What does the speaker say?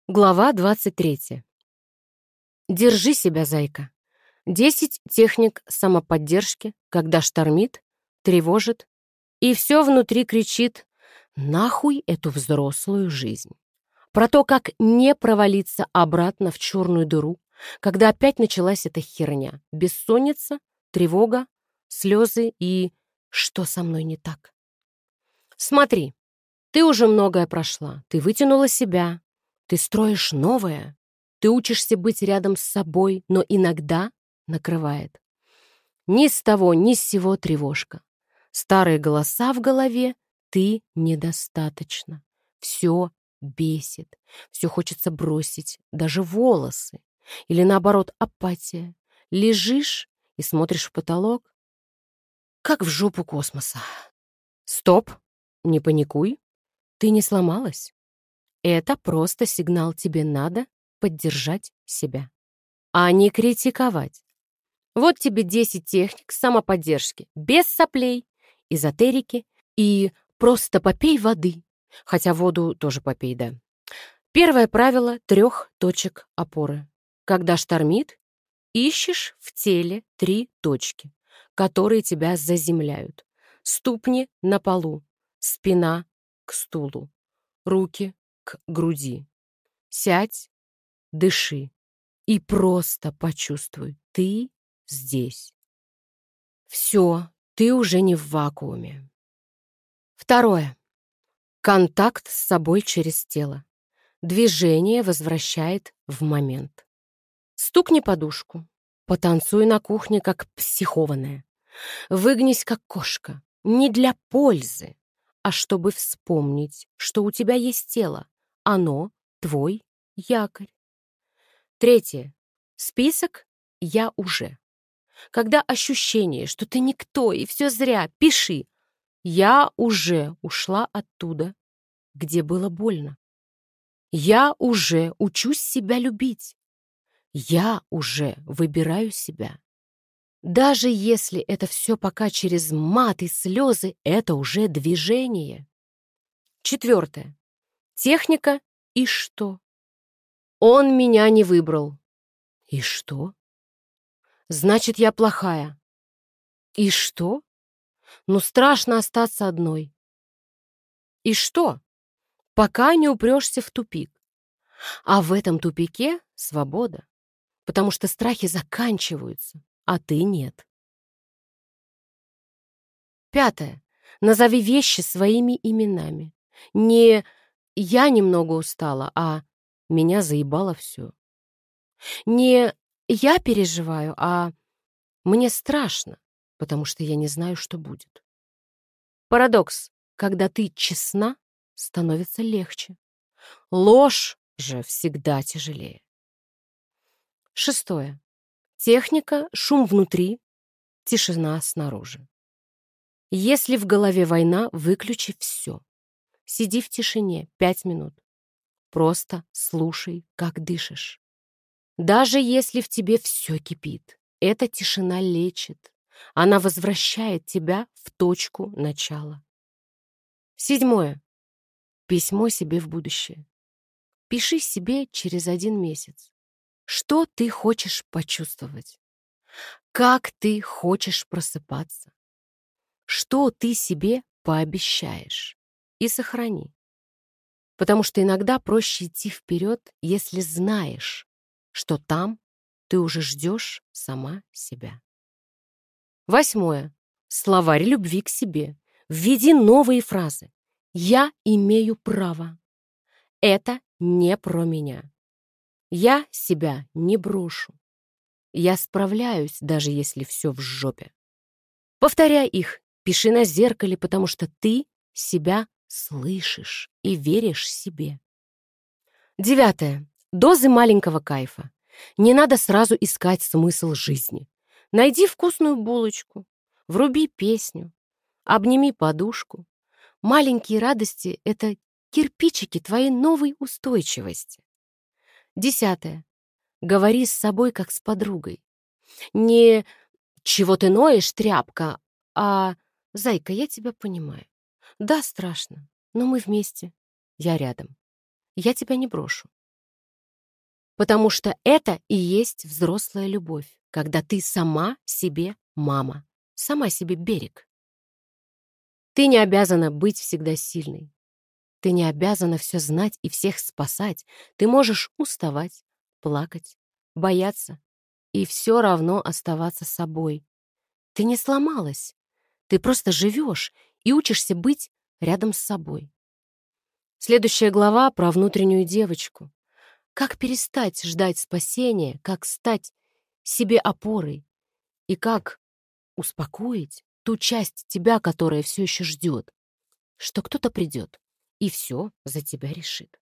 Глава 23. Держи себя, зайка. 10 техник самоподдержки, когда штормит, тревожит, и все внутри кричит «Нахуй эту взрослую жизнь!». Про то, как не провалиться обратно в черную дыру, когда опять началась эта херня. Бессонница, тревога, слезы и «Что со мной не так?». Смотри, ты уже многое прошла, ты вытянула себя, ты строишь новое, ты учишься быть рядом с собой, но иногда накрывает. Ни с того, ни с сего тревожка. Старые голоса в голове, ты недостаточно. Все бесит, все хочется бросить, даже волосы. Или наоборот, апатия. Лежишь и смотришь в потолок, как в жопу космоса. Стоп, не паникуй, ты не сломалась. Это просто сигнал, тебе надо поддержать себя, а не критиковать. Вот тебе 10 техник самоподдержки, без соплей, эзотерики и просто попей воды. Хотя воду тоже попей, да. Первое правило 3 точек опоры. Когда штормит, ищешь в теле 3 точки, которые тебя заземляют. Ступни на полу, спина к стулу, руки к груди. Сядь, дыши и просто почувствуй, ты здесь. Все, ты уже не в вакууме. Второе. Контакт с собой через тело. Движение возвращает в момент. Стукни подушку. Потанцуй на кухне, как психованная. Выгнись, как кошка. Не для пользы, а чтобы вспомнить, что у тебя есть тело. Оно твой якорь. Третье. Список «я уже». Когда ощущение, что ты никто и все зря, пиши «я уже ушла оттуда, где было больно». Я уже учусь себя любить. Я уже выбираю себя. Даже если это все пока через мат и слезы, это уже движение. Четвертое. Техника «и что?». Он меня не выбрал. И что? Значит, я плохая. И что? Ну, страшно остаться одной. И что? Пока не упрешься в тупик. А в этом тупике свобода, потому что страхи заканчиваются, а ты нет. Пятое. Назови вещи своими именами. Не «я немного устала», а «меня заебало все». Не «я переживаю», а «мне страшно», потому что я не знаю, что будет. Парадокс. Когда ты честна, становится легче. Ложь же всегда тяжелее. Шестое. Техника «шум внутри, тишина снаружи». Если в голове война, выключи все. Сиди в тишине 5 минут. Просто слушай, как дышишь. Даже если в тебе все кипит, эта тишина лечит. Она возвращает тебя в точку начала. Седьмое. Письмо себе в будущее. Пиши себе через 1 месяц. Что ты хочешь почувствовать? Как ты хочешь просыпаться? Что ты себе пообещаешь? И сохрани. Потому что иногда проще идти вперед, если знаешь, что там ты уже ждешь сама себя. Восьмое. Словарь любви к себе. Введи новые фразы. «Я имею право». Это не про меня. Я себя не брошу. Я справляюсь, даже если все в жопе. Повторяй их, пиши на зеркале, потому что ты себя слышишь и веришь себе. Девятое. Дозы маленького кайфа. Не надо сразу искать смысл жизни. Найди вкусную булочку, вруби песню, обними подушку. Маленькие радости — это кирпичики твоей новой устойчивости. Десятое. Говори с собой, как с подругой. Не «чего ты ноешь, тряпка», а «зайка, я тебя понимаю. Да, страшно, но мы вместе. Я рядом. Я тебя не брошу. Потому что это и есть взрослая любовь, когда ты сама себе мама, сама себе берег. Ты не обязана быть всегда сильной. Ты не обязана все знать и всех спасать. Ты можешь уставать, плакать, бояться и все равно оставаться собой. Ты не сломалась. Ты просто живешь и учишься быть рядом с собой. Следующая глава про внутреннюю девочку. Как перестать ждать спасения, как стать себе опорой и как успокоить ту часть тебя, которая все еще ждет, что кто-то придет и все за тебя решит.